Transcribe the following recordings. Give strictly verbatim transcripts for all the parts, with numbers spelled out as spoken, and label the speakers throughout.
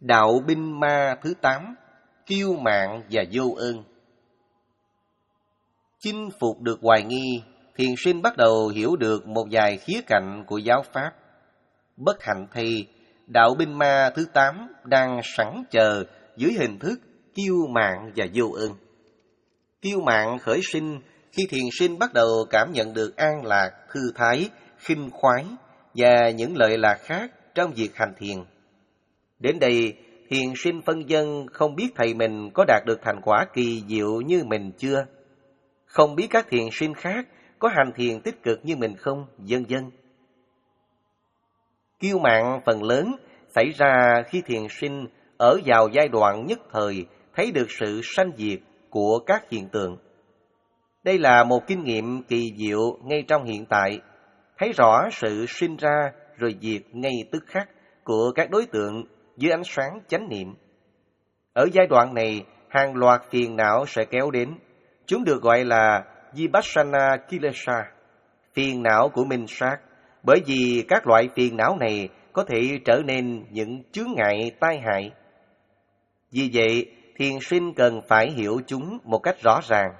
Speaker 1: Đạo binh ma thứ tám, kiêu mạn và vô ơn. Chinh phục được hoài nghi, thiền sinh bắt đầu hiểu được một vài khía cạnh của giáo pháp. Bất hạnh thay, đạo binh ma thứ tám đang sẵn chờ dưới hình thức kiêu mạn và vô ơn. Kiêu mạn khởi sinh khi thiền sinh bắt đầu cảm nhận được an lạc, thư thái, khinh khoái và những lợi lạc khác trong việc hành thiền. Đến đây, thiền sinh phân vân không biết thầy mình có đạt được thành quả kỳ diệu như mình chưa, không biết các thiền sinh khác có hành thiền tích cực như mình không, vân vân. Kiêu mạn phần lớn xảy ra khi thiền sinh ở vào giai đoạn nhất thời thấy được sự sanh diệt của các hiện tượng. Đây là một kinh nghiệm kỳ diệu ngay trong hiện tại, thấy rõ sự sinh ra rồi diệt ngay tức khắc của các đối tượng dưới ánh sáng chánh niệm. Ở giai đoạn này, hàng loạt phiền não sẽ kéo đến. Chúng được gọi là Vipassana Kilesa, phiền não của minh sát, bởi vì các loại phiền não này có thể trở nên những chướng ngại tai hại. Vì vậy, thiền sinh cần phải hiểu chúng một cách rõ ràng.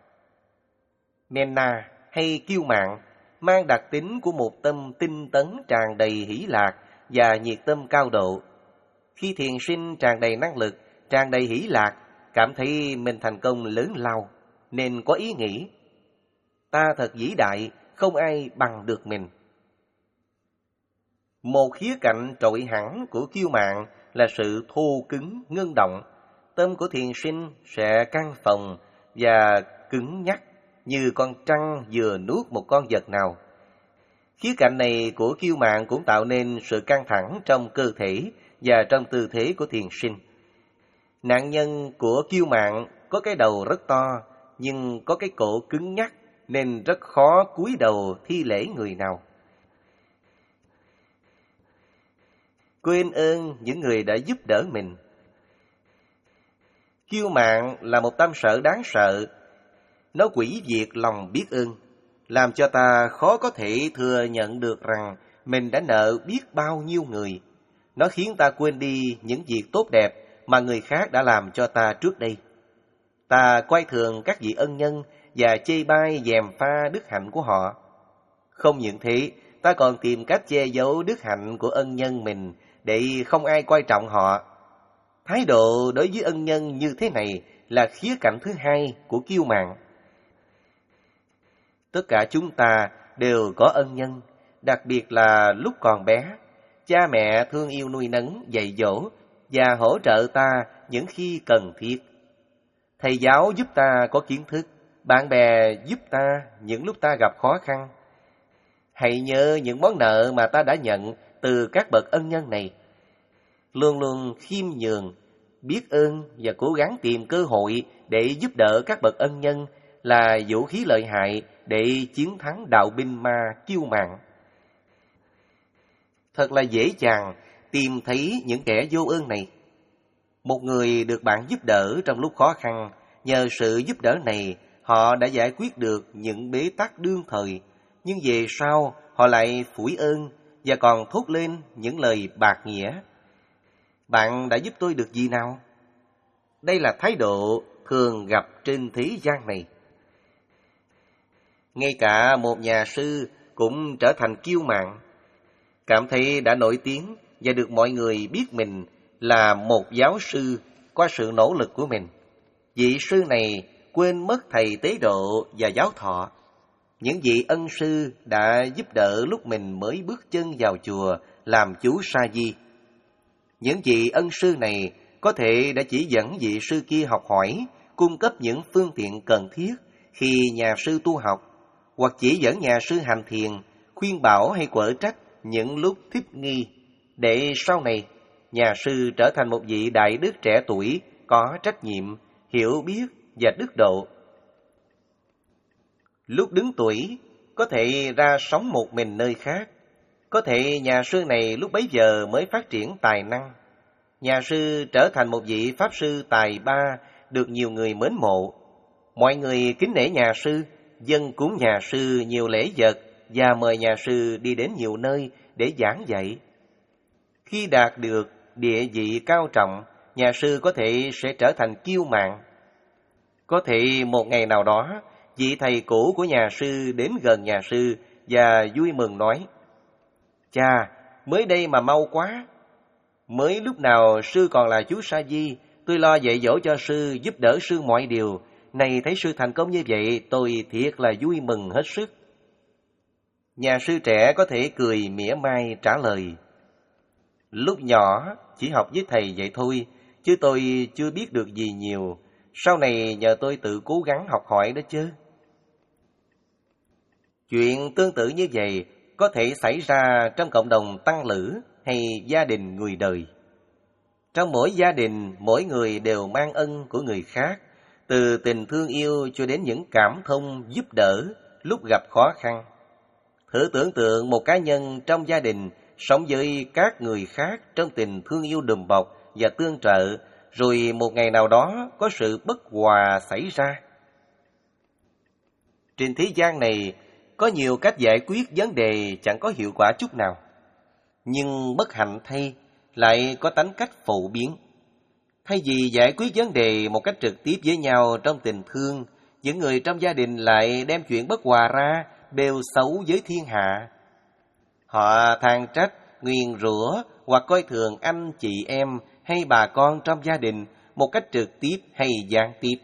Speaker 1: Menna hay kiêu mạn mang đặc tính của một tâm tinh tấn tràn đầy hỷ lạc và nhiệt tâm cao độ. Khi thiền sinh tràn đầy năng lực, tràn đầy hỷ lạc, cảm thấy mình thành công lớn lao, nên có ý nghĩ: ta thật vĩ đại, không ai bằng được mình. Một khía cạnh trội hẳn của kiêu mạn là sự thô cứng, ngưng động. Tâm của thiền sinh sẽ căng phồng và cứng nhắc như con trăng vừa nuốt một con vật nào. Khía cạnh này của kiêu mạn cũng tạo nên sự căng thẳng trong cơ thể và trong tư thế của thiền sinh. Nạn nhân của kiêu mạn có cái đầu rất to, nhưng có cái cổ cứng nhắc nên rất khó cúi đầu thi lễ người nào. Quên ơn những người đã giúp đỡ mình. Kiêu mạn là một tâm sở đáng sợ. Nó hủy diệt lòng biết ơn, làm cho ta khó có thể thừa nhận được rằng mình đã nợ biết bao nhiêu người. Nó khiến ta quên đi những việc tốt đẹp mà người khác đã làm cho ta trước đây. Ta coi thường các vị ân nhân và chê bai gièm pha đức hạnh của họ. Không những thế, ta còn tìm cách che giấu đức hạnh của ân nhân mình để không ai coi trọng họ. Thái độ đối với ân nhân như thế này là khía cạnh thứ hai của kiêu mạn. Tất cả chúng ta đều có ân nhân, đặc biệt là lúc còn bé. Cha mẹ thương yêu nuôi nấng, dạy dỗ và hỗ trợ ta những khi cần thiết. Thầy giáo giúp ta có kiến thức, bạn bè giúp ta những lúc ta gặp khó khăn. Hãy nhớ những món nợ mà ta đã nhận từ các bậc ân nhân này. Luôn luôn khiêm nhường, biết ơn và cố gắng tìm cơ hội để giúp đỡ các bậc ân nhân là vũ khí lợi hại để chiến thắng đạo binh ma kiêu mạn. Thật là dễ dàng tìm thấy những kẻ vô ơn này. Một người được bạn giúp đỡ trong lúc khó khăn, nhờ sự giúp đỡ này, họ đã giải quyết được những bế tắc đương thời, nhưng về sau họ lại phủi ơn và còn thốt lên những lời bạc nghĩa. Bạn đã giúp tôi được gì nào? Đây là thái độ thường gặp trên thế gian này. Ngay cả một nhà sư cũng trở thành kiêu mạn, cảm thấy đã nổi tiếng và được mọi người biết mình là một giáo sư qua sự nỗ lực của mình. Vị sư này quên mất thầy tế độ và giáo thọ. Những vị ân sư đã giúp đỡ lúc mình mới bước chân vào chùa làm chú sa di. Những vị ân sư này có thể đã chỉ dẫn vị sư kia học hỏi, cung cấp những phương tiện cần thiết khi nhà sư tu học, hoặc chỉ dẫn nhà sư hành thiền, khuyên bảo hay quở trách những lúc thích nghi, để sau này nhà sư trở thành một vị đại đức trẻ tuổi, có trách nhiệm, hiểu biết và đức độ. Lúc đứng tuổi, có thể ra sống một mình nơi khác. Có thể nhà sư này lúc bấy giờ mới phát triển tài năng. Nhà sư trở thành một vị pháp sư tài ba, được nhiều người mến mộ. Mọi người kính nể nhà sư, dâng cúng nhà sư nhiều lễ vật và mời nhà sư đi đến nhiều nơi để giảng dạy. Khi đạt được địa vị cao trọng, nhà sư có thể sẽ trở thành kiêu mạn. Có thể một ngày nào đó, vị thầy cũ của nhà sư đến gần nhà sư và vui mừng nói: "Chà, mới đây mà mau quá! Mới lúc nào sư còn là chú Sa Di, tôi lo dạy dỗ cho sư, giúp đỡ sư mọi điều. Này thấy sư thành công như vậy, tôi thiệt là vui mừng hết sức." Nhà sư trẻ có thể cười mỉa mai trả lời: "Lúc nhỏ chỉ học với thầy vậy thôi, chứ tôi chưa biết được gì nhiều. Sau này nhờ tôi tự cố gắng học hỏi đó chứ." Chuyện tương tự như vậy có thể xảy ra trong cộng đồng tăng lữ hay gia đình người đời. Trong mỗi gia đình, mỗi người đều mang ân của người khác, từ tình thương yêu cho đến những cảm thông giúp đỡ lúc gặp khó khăn. Thử tưởng tượng một cá nhân trong gia đình sống với các người khác trong tình thương yêu đùm bọc và tương trợ, rồi một ngày nào đó có sự bất hòa xảy ra. Trên thế gian này, có nhiều cách giải quyết vấn đề chẳng có hiệu quả chút nào. Nhưng bất hạnh thay, lại có tánh cách phổ biến. Thay vì giải quyết vấn đề một cách trực tiếp với nhau trong tình thương, những người trong gia đình lại đem chuyện bất hòa ra, bêu xấu với thiên hạ. Họ than trách, nguyền rủa hoặc coi thường anh chị em hay bà con trong gia đình một cách trực tiếp hay gián tiếp.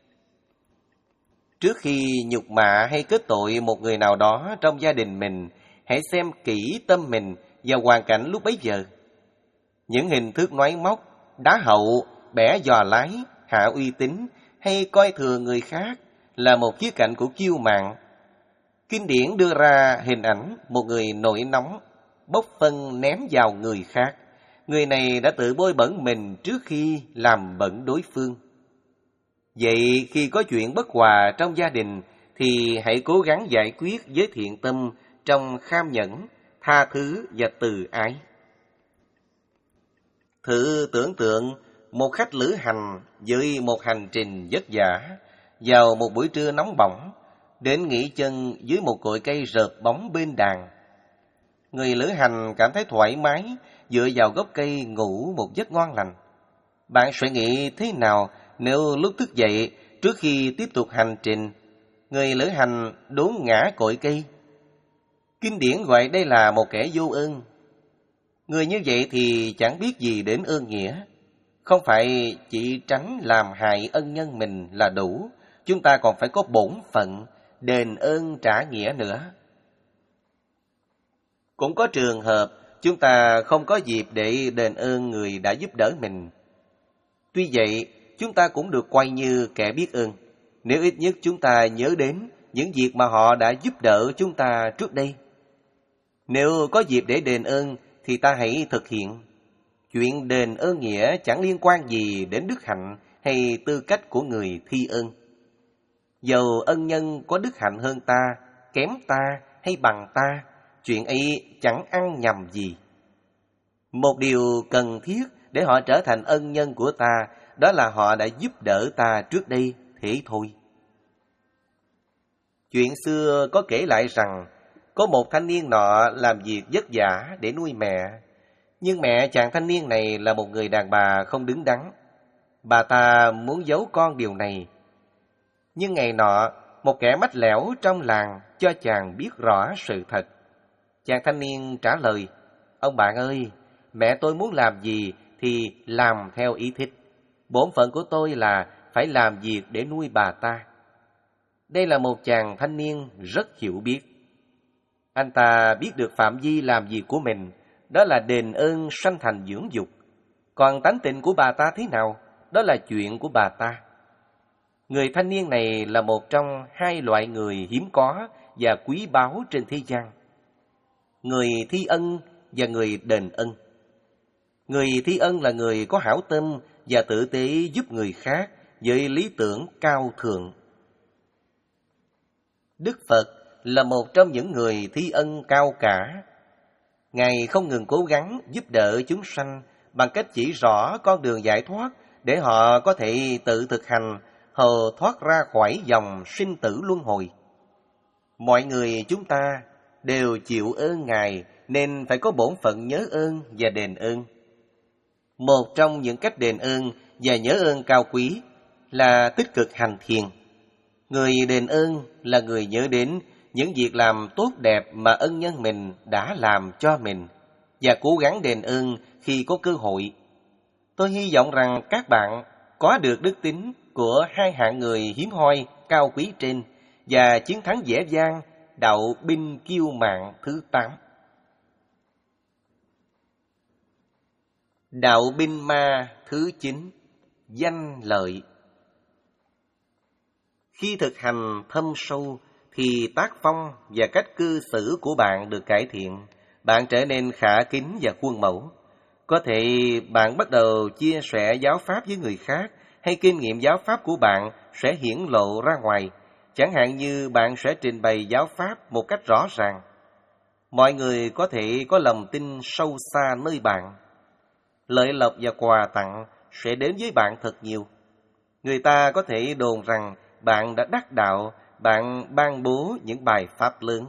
Speaker 1: Trước khi nhục mạ hay kết tội một người nào đó trong gia đình mình, hãy xem kỹ tâm mình và hoàn cảnh lúc bấy giờ. Những hình thức nói móc, đá hậu, bẻ giò lái, hạ uy tín hay coi thường người khác là một khía cạnh của kiêu mạn. Kinh điển đưa ra hình ảnh một người nổi nóng, bốc phân ném vào người khác. Người này đã tự bôi bẩn mình trước khi làm bẩn đối phương. Vậy khi có chuyện bất hòa trong gia đình thì hãy cố gắng giải quyết với thiện tâm trong kham nhẫn, tha thứ và từ ái. Thử tưởng tượng một khách lữ hành với một hành trình vất vả vào một buổi trưa nóng bỏng, đến nghỉ chân dưới một cội cây rợp bóng bên đàn. Người lữ hành cảm thấy thoải mái, dựa vào gốc cây ngủ một giấc ngon lành. Bạn sẽ nghĩ thế nào nếu lúc thức dậy, trước khi tiếp tục hành trình, người lữ hành đốn ngã cội cây? Kinh điển gọi đây là một kẻ vô ơn. Người như vậy thì chẳng biết gì đến ơn nghĩa. Không phải chỉ tránh làm hại ân nhân mình là đủ, chúng ta còn phải có bổn phận đền ơn trả nghĩa nữa. Cũng có trường hợp chúng ta không có dịp để đền ơn người đã giúp đỡ mình. Tuy vậy, chúng ta cũng được coi như kẻ biết ơn, nếu ít nhất chúng ta nhớ đến những việc mà họ đã giúp đỡ chúng ta trước đây. Nếu có dịp để đền ơn thì ta hãy thực hiện. Chuyện đền ơn nghĩa chẳng liên quan gì đến đức hạnh hay tư cách của người thi ơn. Dầu ân nhân có đức hạnh hơn ta, kém ta hay bằng ta, chuyện ấy chẳng ăn nhầm gì. Một điều cần thiết để họ trở thành ân nhân của ta, đó là họ đã giúp đỡ ta trước đây, thế thôi. Chuyện xưa có kể lại rằng, có một thanh niên nọ làm việc vất vả để nuôi mẹ. Nhưng mẹ chàng thanh niên này là một người đàn bà không đứng đắn. Bà ta muốn giấu con điều này. Nhưng ngày nọ, một kẻ mách lẻo trong làng cho chàng biết rõ sự thật. Chàng thanh niên trả lời: "Ông bạn ơi, mẹ tôi muốn làm gì thì làm theo ý thích. Bổn phận của tôi là phải làm việc để nuôi bà ta." Đây là một chàng thanh niên rất hiểu biết. Anh ta biết được phạm vi làm việc của mình, đó là đền ơn sanh thành dưỡng dục. Còn tánh tình của bà ta thế nào, đó là chuyện của bà ta. Người thanh niên này là một trong hai loại người hiếm có và quý báu trên thế gian: người thi ân và người đền ân. Người thi ân là người có hảo tâm và tử tế giúp người khác với lý tưởng cao thượng. Đức Phật là một trong những người thi ân cao cả. Ngài không ngừng cố gắng giúp đỡ chúng sanh bằng cách chỉ rõ con đường giải thoát để họ có thể tự thực hành hầu thoát ra khỏi dòng sinh tử luân hồi. Mọi người chúng ta đều chịu ơn Ngài nên phải có bổn phận nhớ ơn và đền ơn. Một trong những cách đền ơn và nhớ ơn cao quý là tích cực hành thiền. Người đền ơn là người nhớ đến những việc làm tốt đẹp mà ân nhân mình đã làm cho mình và cố gắng đền ơn khi có cơ hội. Tôi hy vọng rằng các bạn có được đức tính của hai hạng người hiếm hoi, cao quý trên và chiến thắng dễ dàng đạo binh kiêu mạn thứ tám. Đạo binh ma thứ chín, danh lợi. Khi thực hành thâm sâu thì tác phong và cách cư xử của bạn được cải thiện. Bạn trở nên khả kính và khuôn mẫu. Có thể bạn bắt đầu chia sẻ giáo pháp với người khác, hay kinh nghiệm giáo pháp của bạn sẽ hiển lộ ra ngoài. Chẳng hạn như bạn sẽ trình bày giáo pháp một cách rõ ràng. Mọi người có thể có lòng tin sâu xa nơi bạn. Lợi lộc và quà tặng sẽ đến với bạn thật nhiều. Người ta có thể đồn rằng bạn đã đắc đạo, bạn ban bố những bài pháp lớn.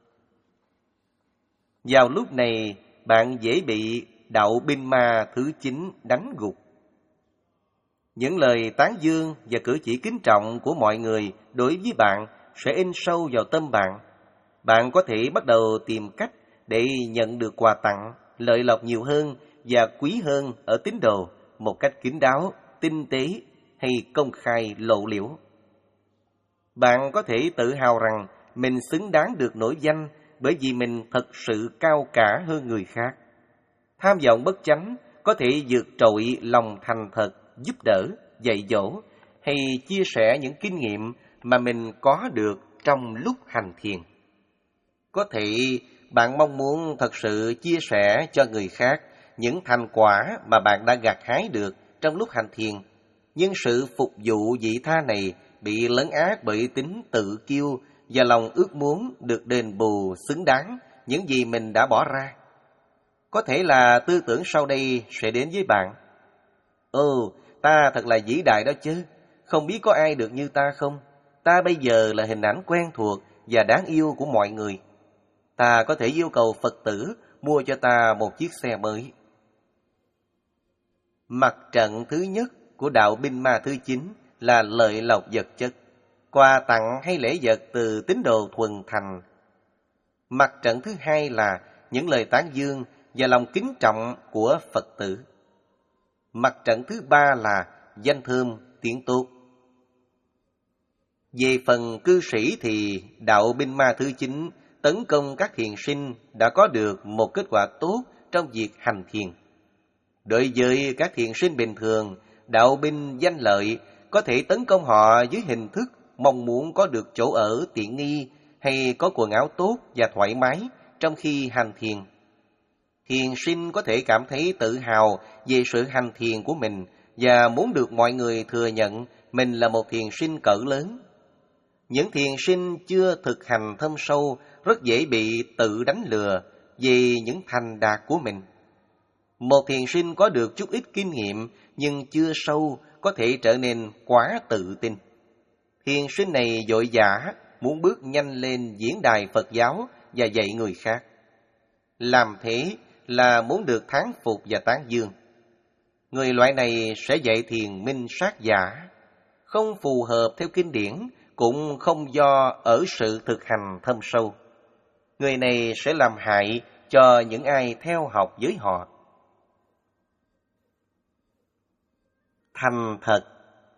Speaker 1: Vào lúc này, bạn dễ bị đạo binh ma thứ chín đánh gục. Những lời tán dương và cử chỉ kính trọng của mọi người đối với bạn sẽ in sâu vào tâm bạn. Bạn có thể bắt đầu tìm cách để nhận được quà tặng, lợi lộc nhiều hơn và quý hơn ở tín đồ một cách kín đáo, tinh tế hay công khai lộ liễu. Bạn có thể tự hào rằng mình xứng đáng được nổi danh bởi vì mình thật sự cao cả hơn người khác. Tham vọng bất chánh có thể vượt trội lòng thành thật, giúp đỡ, dạy dỗ hay chia sẻ những kinh nghiệm mà mình có được trong lúc hành thiền. Có thể bạn mong muốn thật sự chia sẻ cho người khác những thành quả mà bạn đã gặt hái được trong lúc hành thiền, nhưng sự phục vụ vị tha này bị lấn át bởi tính tự kiêu và lòng ước muốn được đền bù xứng đáng những gì mình đã bỏ ra. Có thể là tư tưởng sau đây sẽ đến với bạn. Ồ, ta thật là vĩ đại đó chứ, không biết có ai được như ta không? Ta bây giờ là hình ảnh quen thuộc và đáng yêu của mọi người. Ta có thể yêu cầu Phật tử mua cho ta một chiếc xe mới. Mặt trận thứ nhất của đạo binh ma thứ chín là lợi lộc vật chất, quà tặng hay lễ vật từ tín đồ thuần thành. Mặt trận thứ hai là những lời tán dương và lòng kính trọng của Phật tử. Mặt trận thứ ba là danh thơm, tiếng tốt. Về phần cư sĩ thì đạo binh ma thứ chín tấn công các thiền sinh đã có được một kết quả tốt trong việc hành thiền. Đối với các thiền sinh bình thường, đạo binh danh lợi có thể tấn công họ dưới hình thức mong muốn có được chỗ ở tiện nghi hay có quần áo tốt và thoải mái trong khi hành thiền. Thiền sinh có thể cảm thấy tự hào về sự hành thiền của mình và muốn được mọi người thừa nhận mình là một thiền sinh cỡ lớn. Những thiền sinh chưa thực hành thâm sâu rất dễ bị tự đánh lừa về những thành đạt của mình. Một thiền sinh có được chút ít kinh nghiệm nhưng chưa sâu có thể trở nên quá tự tin. Thiền sinh này vội vã muốn bước nhanh lên diễn đài Phật giáo và dạy người khác. Làm thế là muốn được thán phục và tán dương. Người loại này sẽ dạy thiền minh sát giả, không phù hợp theo kinh điển, cũng không do ở sự thực hành thâm sâu. Người này sẽ làm hại cho những ai theo học với họ. Thành thật.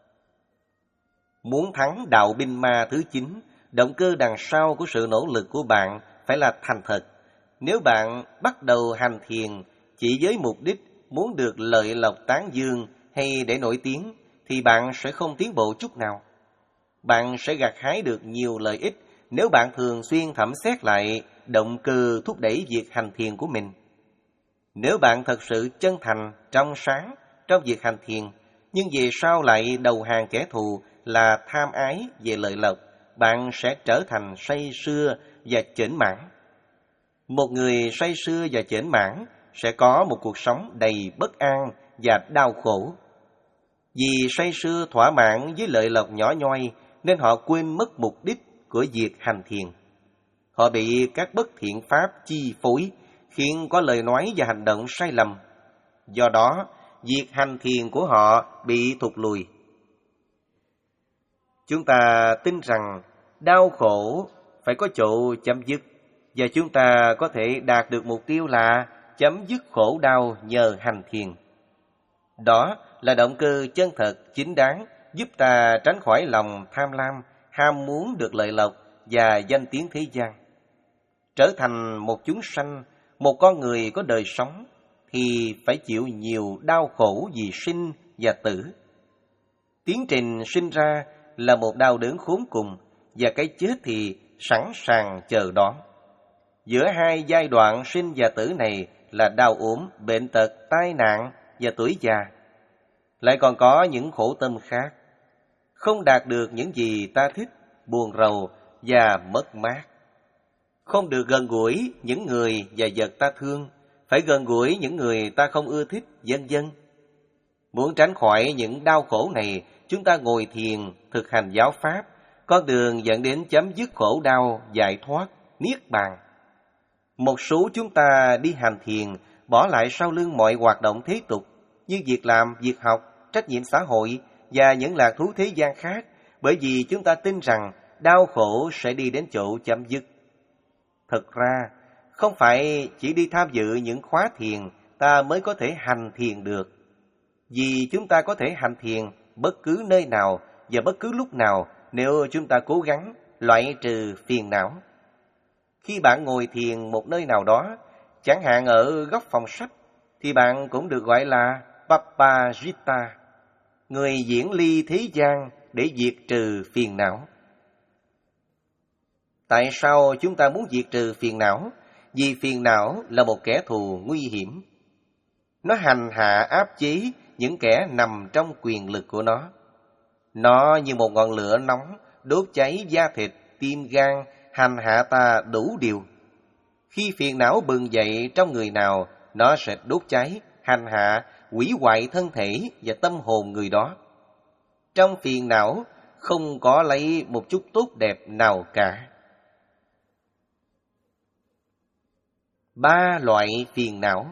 Speaker 1: Muốn thắng đạo binh ma thứ chín, động cơ đằng sau của sự nỗ lực của bạn phải là thành thật. Nếu bạn bắt đầu hành thiền chỉ với mục đích muốn được lợi lộc tán dương hay để nổi tiếng, thì bạn sẽ không tiến bộ chút nào. Bạn sẽ gặt hái được nhiều lợi ích nếu bạn thường xuyên thẩm xét lại động cơ thúc đẩy việc hành thiền của mình. Nếu bạn thật sự chân thành, trong sáng trong việc hành thiền, nhưng về sau lại đầu hàng kẻ thù là tham ái về lợi lộc, bạn sẽ trở thành say sưa và chểnh mãn. Một người say sưa và chểnh mãn sẽ có một cuộc sống đầy bất an và đau khổ. Vì say sưa thỏa mãn với lợi lộc nhỏ nhoi nên họ quên mất mục đích của việc hành thiền. Họ bị các bất thiện pháp chi phối, khiến có lời nói và hành động sai lầm. Do đó, việc hành thiền của họ bị thụt lùi. Chúng ta tin rằng đau khổ phải có chỗ chấm dứt, và chúng ta có thể đạt được mục tiêu là chấm dứt khổ đau nhờ hành thiền. Đó là động cơ chân thật, chính đáng, giúp ta tránh khỏi lòng tham lam, ham muốn được lợi lộc và danh tiếng thế gian. Trở thành một chúng sanh, một con người có đời sống, thì phải chịu nhiều đau khổ vì sinh và tử. Tiến trình sinh ra là một đau đớn khốn cùng, và cái chết thì sẵn sàng chờ đón. Giữa hai giai đoạn sinh và tử này là đau ốm, bệnh tật, tai nạn và tuổi già. Lại còn có những khổ tâm khác, không đạt được những gì ta thích, buồn rầu và mất mát. Không được gần gũi những người và vật ta thương, phải gần gũi những người ta không ưa thích, vân vân. Muốn tránh khỏi những đau khổ này, chúng ta ngồi thiền, thực hành giáo pháp, con đường dẫn đến chấm dứt khổ đau, giải thoát, niết bàn. Một số chúng ta đi hành thiền, bỏ lại sau lưng mọi hoạt động thế tục, như việc làm, việc học, trách nhiệm xã hội và những lạc thú thế gian khác, bởi vì chúng ta tin rằng đau khổ sẽ đi đến chỗ chấm dứt. Thực ra, không phải chỉ đi tham dự những khóa thiền ta mới có thể hành thiền được. Vì chúng ta có thể hành thiền bất cứ nơi nào và bất cứ lúc nào nếu chúng ta cố gắng loại trừ phiền não. Khi bạn ngồi thiền một nơi nào đó, chẳng hạn ở góc phòng sách, thì bạn cũng được gọi là Papajita, người diễn ly thế gian để diệt trừ phiền não. Tại sao chúng ta muốn diệt trừ phiền não? Vì phiền não là một kẻ thù nguy hiểm. Nó hành hạ áp chế những kẻ nằm trong quyền lực của nó. Nó như một ngọn lửa nóng, đốt cháy da thịt, tim gan, hành hạ ta đủ điều. Khi phiền não bừng dậy trong người nào, nó sẽ đốt cháy, hành hạ, hủy hoại thân thể và tâm hồn người đó. Trong phiền não không có lấy một chút tốt đẹp nào cả. Ba loại phiền não.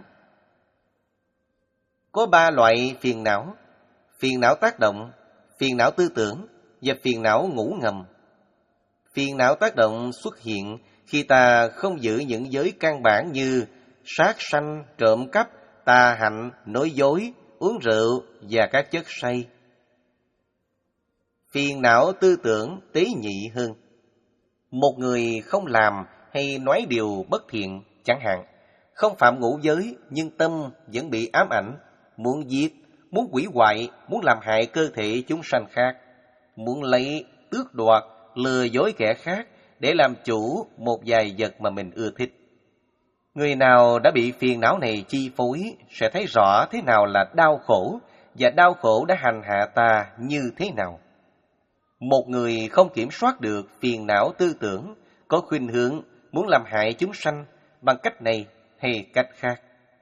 Speaker 1: Có ba loại phiền não: phiền não tác động, phiền não tư tưởng và phiền não ngủ ngầm. Phiền não tác động xuất hiện khi ta không giữ những giới căn bản như sát sanh, trộm cắp, tà hạnh, nói dối, uống rượu và các chất say. Phiền não tư tưởng tế nhị hơn. Một người không làm hay nói điều bất thiện, chẳng hạn, không phạm ngũ giới nhưng tâm vẫn bị ám ảnh, muốn giết, muốn hủy hoại, muốn làm hại cơ thể chúng sanh khác, muốn lấy, tước đoạt, lừa dối kẻ khác để làm chủ một vài vật mà mình ưa thích. Người nào đã bị phiền não này chi phối sẽ thấy rõ thế nào là đau khổ, và đau khổ đã hành hạ ta như thế nào. Một người không kiểm soát được phiền não tư tưởng, có khuynh hướng muốn làm hại chúng sanh bằng cách này hay cách khác.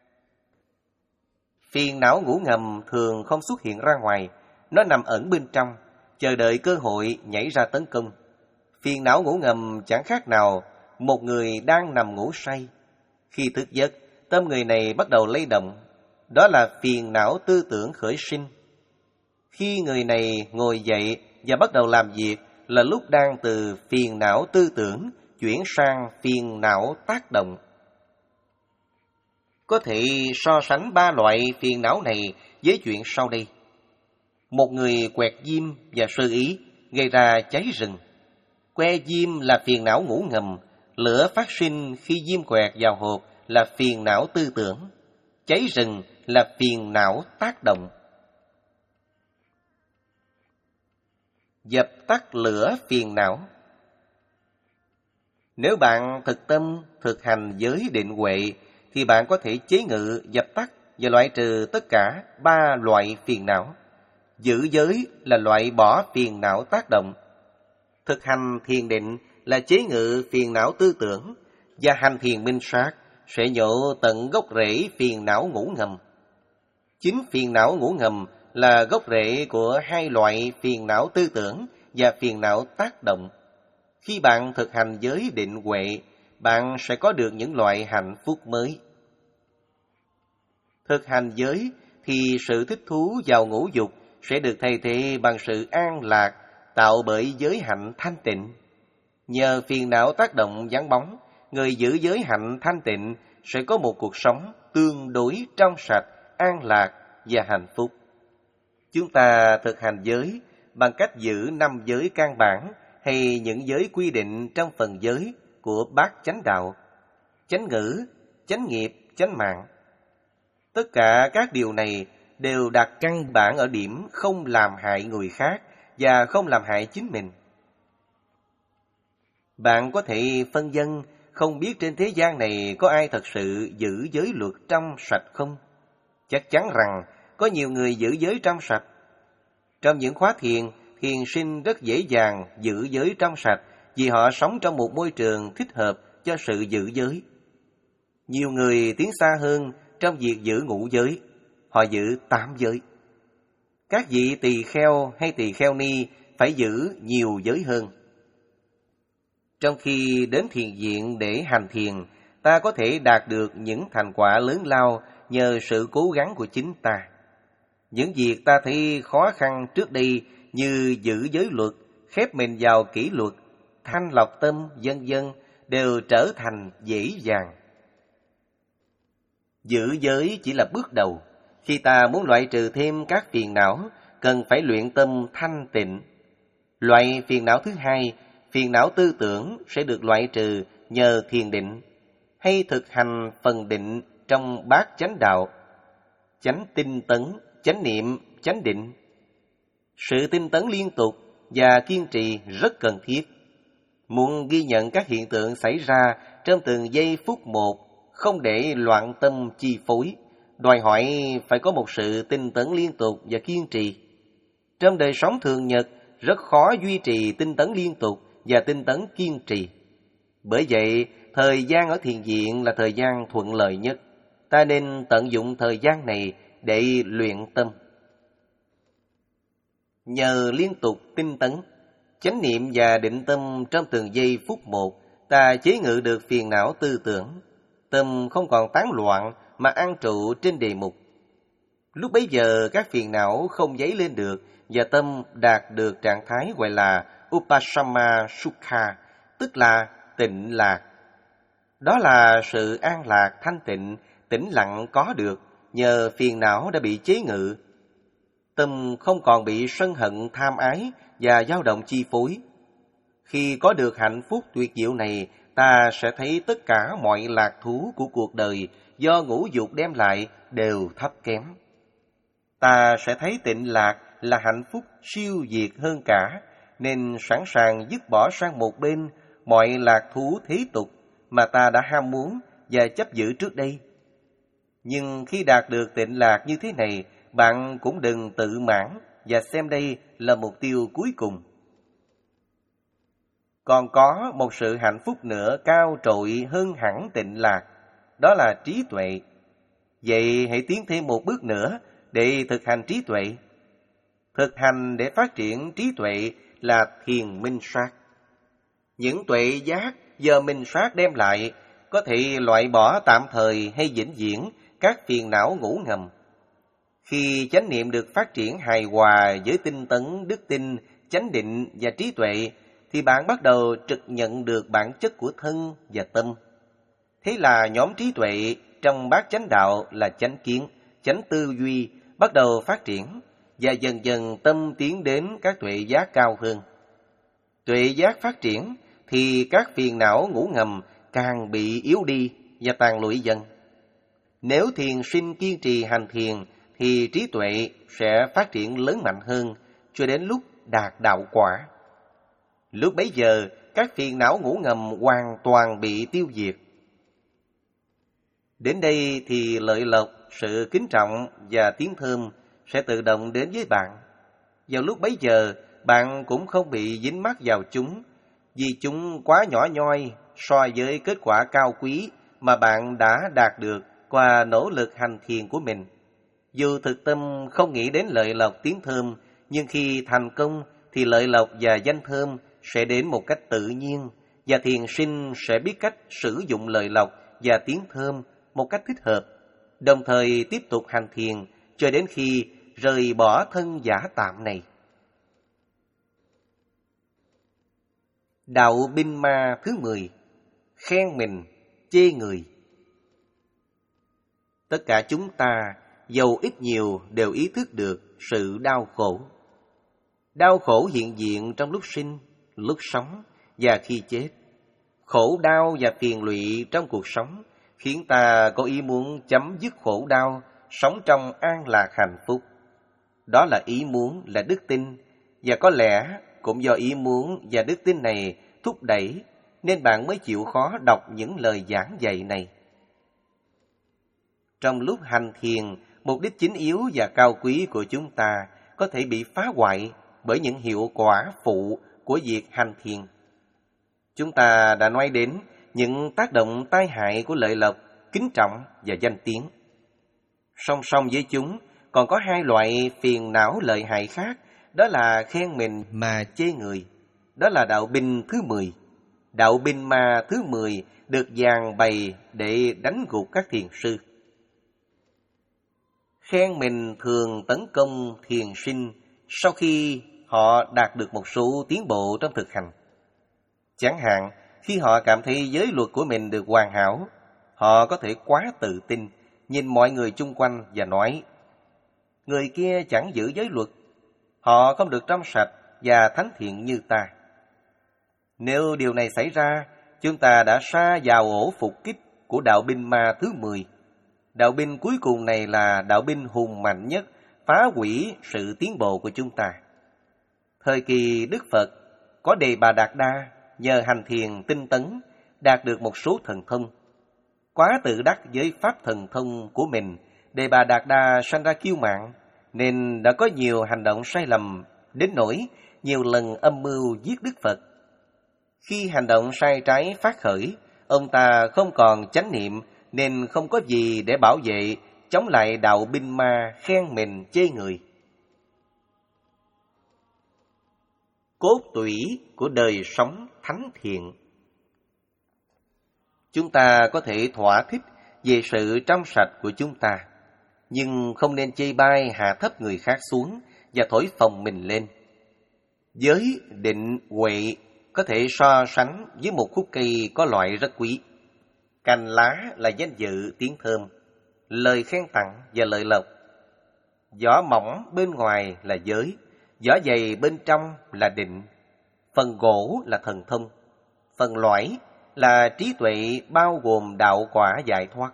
Speaker 1: Phiền não ngủ ngầm thường không xuất hiện ra ngoài, nó nằm ẩn bên trong, chờ đợi cơ hội nhảy ra tấn công. Phiền não ngủ ngầm chẳng khác nào một người đang nằm ngủ say. Khi thức giấc, tâm người này bắt đầu lay động. Đó là phiền não tư tưởng khởi sinh. Khi người này ngồi dậy và bắt đầu làm việc là lúc đang từ phiền não tư tưởng chuyển sang phiền não tác động. Có thể so sánh ba loại phiền não này với chuyện sau đây. Một người quẹt diêm và sơ ý gây ra cháy rừng. Que diêm là phiền não ngủ ngầm, lửa phát sinh khi diêm quẹt vào hộp là phiền não tư tưởng, cháy rừng là phiền não tác động. Dập tắt lửa phiền não. Nếu bạn thực tâm, thực hành giới định huệ, thì bạn có thể chế ngự, dập tắt và loại trừ tất cả ba loại phiền não. Giữ giới là loại bỏ phiền não tác động. Thực hành thiền định là chế ngự phiền não tư tưởng, và hành thiền minh sát sẽ nhổ tận gốc rễ phiền não ngủ ngầm. Chính phiền não ngủ ngầm là gốc rễ của hai loại phiền não tư tưởng và phiền não tác động. Khi bạn thực hành giới định huệ, bạn sẽ có được những loại hạnh phúc mới. Thực hành giới thì sự thích thú vào ngũ dục sẽ được thay thế bằng sự an lạc tạo bởi giới hạnh thanh tịnh. Nhờ phiền não tác động vắng bóng, người giữ giới hạnh thanh tịnh sẽ có một cuộc sống tương đối trong sạch, an lạc và hạnh phúc. Chúng ta thực hành giới bằng cách giữ năm giới căn bản hay những giới quy định trong phần giới của bát chánh đạo: chánh ngữ, chánh nghiệp, chánh mạng. Tất cả các điều này đều đặt căn bản ở điểm không làm hại người khác và không làm hại chính mình. Bạn có thể phân vân không biết trên thế gian này có ai thật sự giữ giới luật trong sạch không? Chắc chắn rằng có nhiều người giữ giới trong sạch. Trong những khóa thiền, thiền sinh rất dễ dàng giữ giới trong sạch vì họ sống trong một môi trường thích hợp cho sự giữ giới. Nhiều người tiến xa hơn trong việc giữ ngũ giới, họ giữ tám giới. Các vị tỳ kheo hay tỳ kheo ni phải giữ nhiều giới hơn. Trong khi đến thiền viện để hành thiền, ta có thể đạt được những thành quả lớn lao nhờ sự cố gắng của chính ta. Những việc ta thấy khó khăn trước đây như giữ giới luật, khép mình vào kỷ luật, thanh lọc tâm, vân vân đều trở thành dễ dàng. Giữ giới chỉ là bước đầu. Khi ta muốn loại trừ thêm các phiền não, cần phải luyện tâm thanh tịnh. Loại phiền não thứ hai, phiền não tư tưởng sẽ được loại trừ nhờ thiền định hay thực hành phần định trong bát chánh đạo: chánh tinh tấn, chánh niệm, chánh định. Sự tinh tấn liên tục và kiên trì rất cần thiết. Muốn ghi nhận các hiện tượng xảy ra trong từng giây phút một, không để loạn tâm chi phối, đòi hỏi phải có một sự tinh tấn liên tục và kiên trì. Trong đời sống thường nhật, rất khó duy trì tinh tấn liên tục và tinh tấn kiên trì. Bởi vậy, thời gian ở thiền viện là thời gian thuận lợi nhất. Ta nên tận dụng thời gian này để luyện tâm. Nhờ liên tục tinh tấn, chánh niệm và định tâm trong từng giây phút một, ta chế ngự được phiền não tư tưởng. Tâm không còn tán loạn mà an trụ trên đề mục. Lúc bấy giờ các phiền não không dấy lên được và tâm đạt được trạng thái gọi là Upasama Sukha, tức là tịnh lạc. Đó là sự an lạc thanh tịnh, tĩnh lặng có được nhờ phiền não đã bị chế ngự. Tâm không còn bị sân hận tham ái và dao động chi phối. Khi có được hạnh phúc tuyệt diệu này, ta sẽ thấy tất cả mọi lạc thú của cuộc đời do ngũ dục đem lại đều thấp kém. Ta sẽ thấy tịnh lạc là hạnh phúc siêu việt hơn cả, nên sẵn sàng dứt bỏ sang một bên mọi lạc thú thế tục mà ta đã ham muốn và chấp giữ trước đây. Nhưng khi đạt được tịnh lạc như thế này, bạn cũng đừng tự mãn và xem đây là mục tiêu cuối cùng. Còn có một sự hạnh phúc nữa cao trội hơn hẳn tịnh lạc, đó là trí tuệ. Vậy hãy tiến thêm một bước nữa để thực hành trí tuệ. Thực hành để phát triển trí tuệ là thiền minh sát. Những tuệ giác do minh sát đem lại có thể loại bỏ tạm thời hay vĩnh viễn các phiền não ngủ ngầm. Khi chánh niệm được phát triển hài hòa với tinh tấn, đức tin, chánh định và trí tuệ, thì bạn bắt đầu trực nhận được bản chất của thân và tâm. Thế là nhóm trí tuệ trong bát chánh đạo là chánh kiến, chánh tư duy bắt đầu phát triển, và dần dần tâm tiến đến các tuệ giác cao hơn. Tuệ giác phát triển thì các phiền não ngủ ngầm càng bị yếu đi và tàn lụi dần. Nếu thiền sinh kiên trì hành thiền thì trí tuệ sẽ phát triển lớn mạnh hơn cho đến lúc đạt đạo quả. Lúc bấy giờ, các phiền não ngủ ngầm hoàn toàn bị tiêu diệt. Đến đây thì lợi lộc, sự kính trọng và tiếng thơm sẽ tự động đến với bạn. Vào lúc bấy giờ, bạn cũng không bị dính mắc vào chúng, vì chúng quá nhỏ nhoi so với kết quả cao quý mà bạn đã đạt được qua nỗ lực hành thiền của mình. Dù thực tâm không nghĩ đến lợi lộc tiếng thơm, nhưng khi thành công thì lợi lộc và danh thơm sẽ đến một cách tự nhiên, và thiền sinh sẽ biết cách sử dụng lợi lộc và tiếng thơm một cách thích hợp, đồng thời tiếp tục hành thiền cho đến khi rời bỏ thân giả tạm này. Đạo binh ma thứ mười, khen mình, chê người. Tất cả chúng ta, dầu ít nhiều, đều ý thức được sự đau khổ. Đau khổ hiện diện trong lúc sinh, lúc sống và khi chết. Khổ đau và phiền lụy trong cuộc sống khiến ta có ý muốn chấm dứt khổ đau, sống trong an lạc hạnh phúc. Đó là ý muốn, là đức tin, và có lẽ cũng do ý muốn và đức tin này thúc đẩy nên bạn mới chịu khó đọc những lời giảng dạy này. Trong lúc hành thiền, mục đích chính yếu và cao quý của chúng ta có thể bị phá hoại bởi những hiệu quả phụ của việc hành thiền. Chúng ta đã nói đến những tác động tai hại của lợi lộc, kính trọng và danh tiếng. Song song với chúng còn có hai loại phiền não lợi hại khác, đó là khen mình mà chê người. Đó là đạo binh thứ mười. Đạo binh ma thứ mười được dàn bày để đánh gục các thiền sư. Khen mình thường tấn công thiền sinh sau khi họ đạt được một số tiến bộ trong thực hành. Chẳng hạn, khi họ cảm thấy giới luật của mình được hoàn hảo, họ có thể quá tự tin, nhìn mọi người chung quanh và nói, người kia chẳng giữ giới luật, họ không được trong sạch và thánh thiện như ta. Nếu điều này xảy ra, chúng ta đã sa vào ổ phục kích của đạo binh ma thứ mười. Đạo binh cuối cùng này là đạo binh hùng mạnh nhất, phá hủy sự tiến bộ của chúng ta. Thời kỳ Đức Phật, có Đề Bà Đạt Đa nhờ hành thiền tinh tấn, đạt được một số thần thông. Quá tự đắc với pháp thần thông của mình, Đề Bà Đạt Đa sanh ra kiêu mạn, nên đã có nhiều hành động sai lầm, đến nỗi nhiều lần âm mưu giết Đức Phật. Khi hành động sai trái phát khởi, ông ta không còn chánh niệm, nên không có gì để bảo vệ, chống lại đạo binh ma khen mình chê người. Cốt tủy của đời sống thánh thiện. Chúng ta có thể thỏa thích về sự trong sạch của chúng ta, nhưng không nên chê bai hạ thấp người khác xuống và thổi phồng mình lên. Giới định huệ có thể so sánh với một khúc cây có loại rất quý. Cành lá là danh dự tiếng thơm, lời khen tặng và lợi lộc. Vỏ mỏng bên ngoài là giới, vỏ dày bên trong là định. Phần gỗ là thần thông, phần lõi là trí tuệ bao gồm đạo quả giải thoát.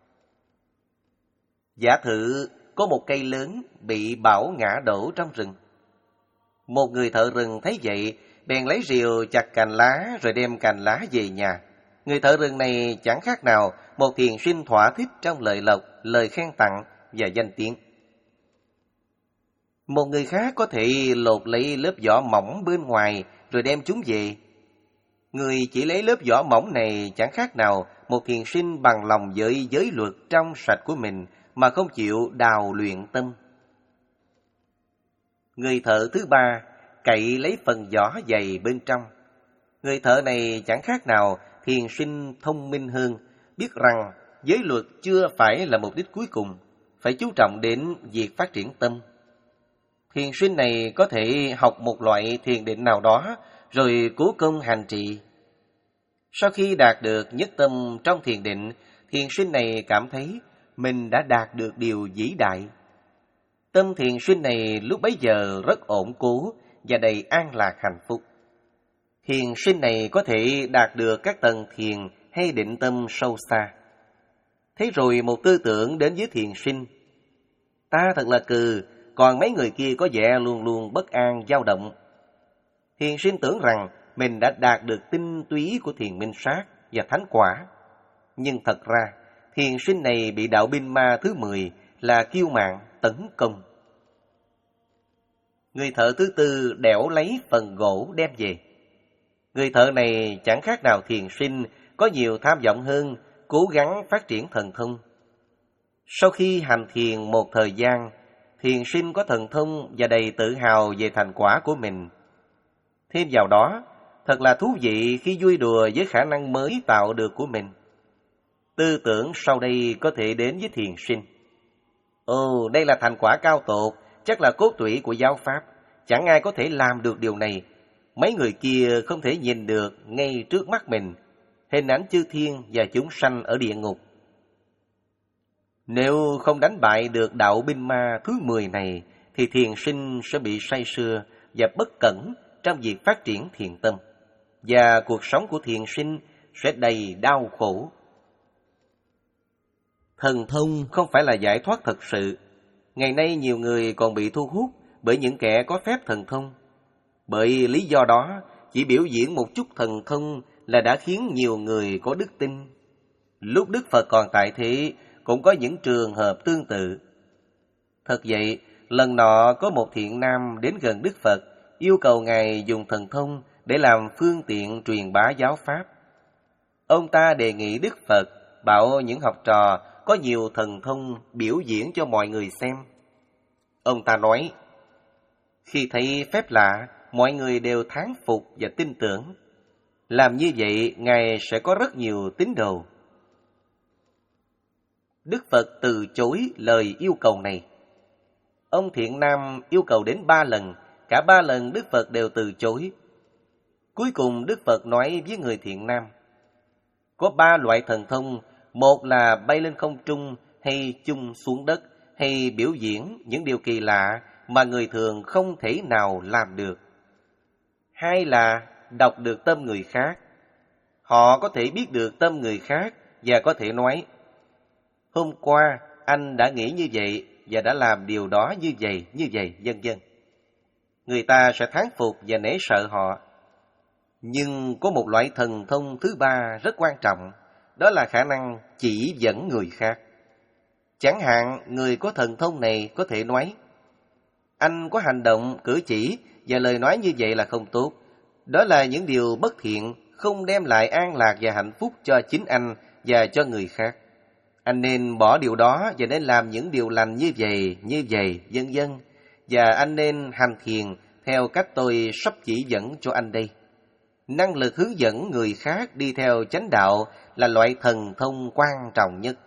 Speaker 1: Giả thử có một cây lớn bị bão ngã đổ trong rừng. Một người thợ rừng thấy vậy, bèn lấy rìu chặt cành lá rồi đem cành lá về nhà. Người thợ rừng này chẳng khác nào một thiền sinh thỏa thích trong lợi lộc, lời khen tặng và danh tiếng. Một người khác có thể lột lấy lớp vỏ mỏng bên ngoài rồi đem chúng về. Người chỉ lấy lớp vỏ mỏng này chẳng khác nào một thiền sinh bằng lòng với giới luật trong sạch của mình mà không chịu đào luyện tâm. Người thợ thứ ba cậy lấy phần vỏ dày bên trong. Người thợ này chẳng khác nào thiền sinh thông minh hơn, biết rằng giới luật chưa phải là mục đích cuối cùng, phải chú trọng đến việc phát triển tâm. Thiền sinh này có thể học một loại thiền định nào đó, rồi cố công hành trì. Sau khi đạt được nhất tâm trong thiền định, thiền sinh này cảm thấy mình đã đạt được điều vĩ đại. Tâm thiền sinh này lúc bấy giờ rất ổn cố và đầy an lạc hạnh phúc. Thiền sinh này có thể đạt được các tầng thiền hay định tâm sâu xa. Thế rồi một tư tưởng đến với thiền sinh: ta thật là cừ, còn mấy người kia có vẻ luôn luôn bất an dao động. Thiền sinh tưởng rằng mình đã đạt được tinh túy của thiền minh sát và thánh quả. Nhưng thật ra, thiền sinh này bị đạo binh ma thứ mười là kiêu mạn tấn công. Người thợ thứ tư đẽo lấy phần gỗ đem về. Người thợ này chẳng khác nào thiền sinh có nhiều tham vọng hơn, cố gắng phát triển thần thông. Sau khi hành thiền một thời gian, thiền sinh có thần thông và đầy tự hào về thành quả của mình. Thêm vào đó, thật là thú vị khi vui đùa với khả năng mới tạo được của mình. Tư tưởng sau đây có thể đến với thiền sinh: Ồ, đây là thành quả cao tột, chắc là cốt tủy của giáo pháp. Chẳng ai có thể làm được điều này. Mấy người kia không thể nhìn được ngay trước mắt mình hình ảnh chư thiên và chúng sanh ở địa ngục. Nếu không đánh bại được đạo binh ma thứ mười này, thì thiền sinh sẽ bị say sưa và bất cẩn trong việc phát triển thiền tâm, và cuộc sống của thiền sinh sẽ đầy đau khổ. Thần thông không phải là giải thoát thật sự. Ngày nay nhiều người còn bị thu hút bởi những kẻ có phép thần thông. Bởi lý do đó, chỉ biểu diễn một chút thần thông là đã khiến nhiều người có đức tin. Lúc Đức Phật còn tại thế, cũng có những trường hợp tương tự. Thật vậy, lần nọ có một thiện nam đến gần Đức Phật, yêu cầu Ngài dùng thần thông để làm phương tiện truyền bá giáo pháp. Ông ta đề nghị Đức Phật bảo những học trò có nhiều thần thông biểu diễn cho mọi người xem. Ông ta nói, khi thấy phép lạ, mọi người đều thán phục và tin tưởng. Làm như vậy, Ngài sẽ có rất nhiều tín đồ. Đức Phật từ chối lời yêu cầu này. Ông thiện nam yêu cầu đến ba lần, cả ba lần Đức Phật đều từ chối. Cuối cùng Đức Phật nói với người thiện nam, có ba loại thần thông, một là bay lên không trung hay chung xuống đất, hay biểu diễn những điều kỳ lạ mà người thường không thể nào làm được. Hai là đọc được tâm người khác. Họ có thể biết được tâm người khác và có thể nói, hôm qua anh đã nghĩ như vậy và đã làm điều đó như vậy, như vậy, vân vân. Người ta sẽ thán phục và nể sợ họ. Nhưng có một loại thần thông thứ ba rất quan trọng, đó là khả năng chỉ dẫn người khác. Chẳng hạn, người có thần thông này có thể nói, anh có hành động, cử chỉ và lời nói như vậy là không tốt. Đó là những điều bất thiện, không đem lại an lạc và hạnh phúc cho chính anh và cho người khác. Anh nên bỏ điều đó và nên làm những điều lành như vậy, như vậy, vân vân. Và anh nên hành thiền theo cách tôi sắp chỉ dẫn cho anh đây. Năng lực hướng dẫn người khác đi theo chánh đạo là loại thần thông quan trọng nhất.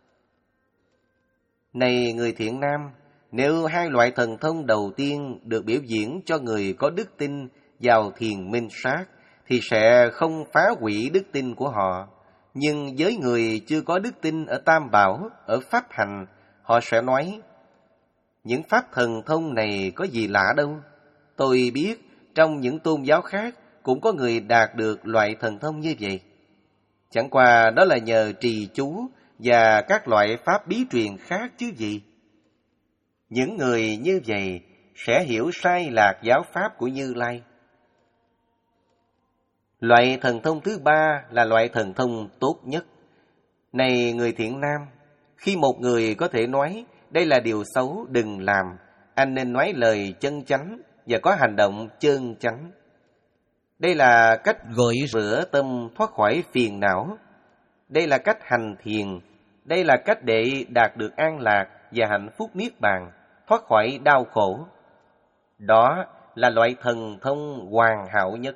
Speaker 1: Này người thiện nam, nếu hai loại thần thông đầu tiên được biểu diễn cho người có đức tin vào thiền minh sát, thì sẽ không phá hủy đức tin của họ. Nhưng với người chưa có đức tin ở Tam Bảo, ở Pháp Hành, họ sẽ nói, những pháp thần thông này có gì lạ đâu. Tôi biết trong những tôn giáo khác cũng có người đạt được loại thần thông như vậy. Chẳng qua đó là nhờ trì chú và các loại pháp bí truyền khác chứ gì. Những người như vậy sẽ hiểu sai lạc giáo pháp của Như Lai. Loại thần thông thứ ba là loại thần thông tốt nhất. Này người thiện nam, khi một người có thể nói đây là điều xấu đừng làm, anh nên nói lời chân chánh và có hành động chân chánh. Đây là cách gội rửa tâm thoát khỏi phiền não. Đây là cách hành thiền. Đây là cách để đạt được an lạc và hạnh phúc niết bàn, thoát khỏi đau khổ. Đó là loại thần thông hoàn hảo nhất.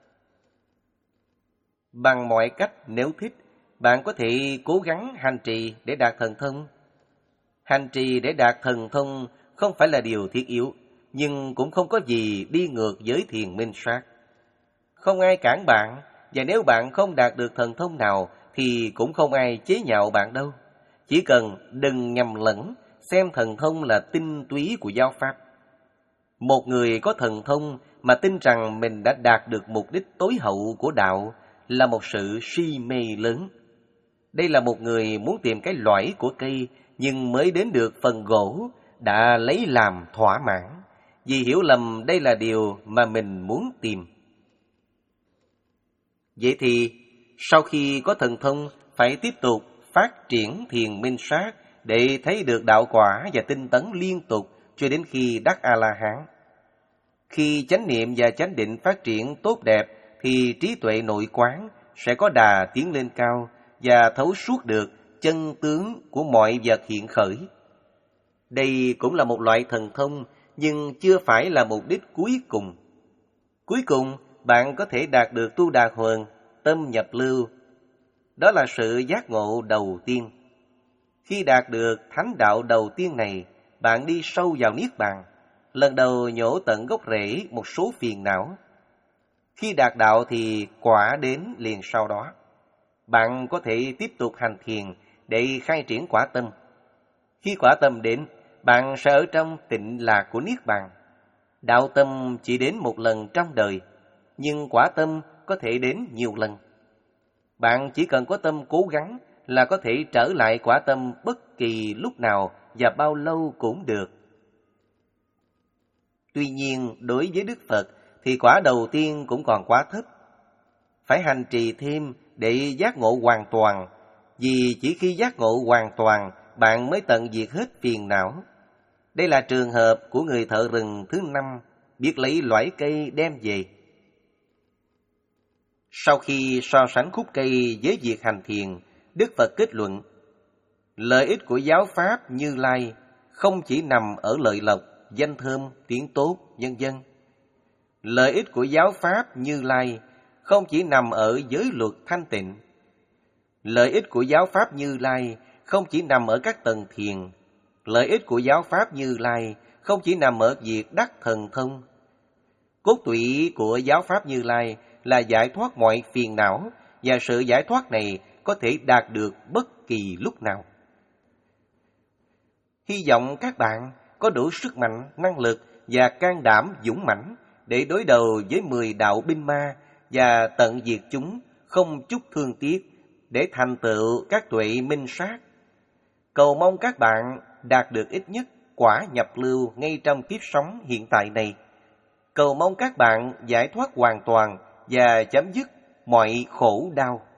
Speaker 1: Bằng mọi cách nếu thích, bạn có thể cố gắng hành trì để đạt thần thông. Hành trì để đạt thần thông không phải là điều thiết yếu, nhưng cũng không có gì đi ngược với thiền minh sát. Không ai cản bạn, và nếu bạn không đạt được thần thông nào thì cũng không ai chế nhạo bạn đâu. Chỉ cần đừng nhầm lẫn, xem thần thông là tinh túy của giáo pháp. Một người có thần thông mà tin rằng mình đã đạt được mục đích tối hậu của đạo là một sự si mê lớn. Đây là một người muốn tìm cái lõi của cây nhưng mới đến được phần gỗ đã lấy làm thỏa mãn, vì hiểu lầm đây là điều mà mình muốn tìm. Vậy thì sau khi có thần thông phải tiếp tục phát triển thiền minh sát để thấy được đạo quả và tinh tấn liên tục cho đến khi đắc A-la-hán. Khi chánh niệm và chánh định phát triển tốt đẹp thì trí tuệ nội quán sẽ có đà tiến lên cao và thấu suốt được chân tướng của mọi vật hiện khởi. Đây cũng là một loại thần thông nhưng chưa phải là mục đích cuối cùng. Cuối cùng bạn có thể đạt được tu đà huần, tâm nhập lưu. Đó là sự giác ngộ đầu tiên. Khi đạt được thánh đạo đầu tiên này, bạn đi sâu vào Niết Bàn, lần đầu nhổ tận gốc rễ một số phiền não. Khi đạt đạo thì quả đến liền sau đó. Bạn có thể tiếp tục hành thiền để khai triển quả tâm. Khi quả tâm đến, bạn sẽ ở trong tịnh lạc của Niết Bàn. Đạo tâm chỉ đến một lần trong đời, nhưng quả tâm có thể đến nhiều lần. Bạn chỉ cần có tâm cố gắng là có thể trở lại quả tâm bất kỳ lúc nào và bao lâu cũng được. Tuy nhiên, đối với Đức Phật thì quả đầu tiên cũng còn quá thấp. Phải hành trì thêm để giác ngộ hoàn toàn, vì chỉ khi giác ngộ hoàn toàn, bạn mới tận diệt hết phiền não. Đây là trường hợp của người thợ rừng thứ năm, biết lấy loại cây đem về. Sau khi so sánh khúc cây với việc hành thiền, Đức Phật kết luận, lợi ích của giáo pháp Như Lai không chỉ nằm ở lợi lộc, danh thơm, tiếng tốt, vân vân. Lợi ích của giáo pháp Như Lai không chỉ nằm ở giới luật thanh tịnh. Lợi ích của giáo pháp Như Lai không chỉ nằm ở các tầng thiền. Lợi ích của giáo pháp Như Lai không chỉ nằm ở việc đắc thần thông. Cốt tủy của giáo pháp Như Lai là giải thoát mọi phiền não, và sự giải thoát này có thể đạt được bất kỳ lúc nào. Hy vọng các bạn có đủ sức mạnh, năng lực và can đảm dũng mãnh để đối đầu với mười đạo binh ma và tận diệt chúng không chút thương tiếc để thành tựu các tuệ minh sát. Cầu mong các bạn đạt được ít nhất quả nhập lưu ngay trong kiếp sống hiện tại này. Cầu mong các bạn giải thoát hoàn toàn và chấm dứt mọi khổ đau.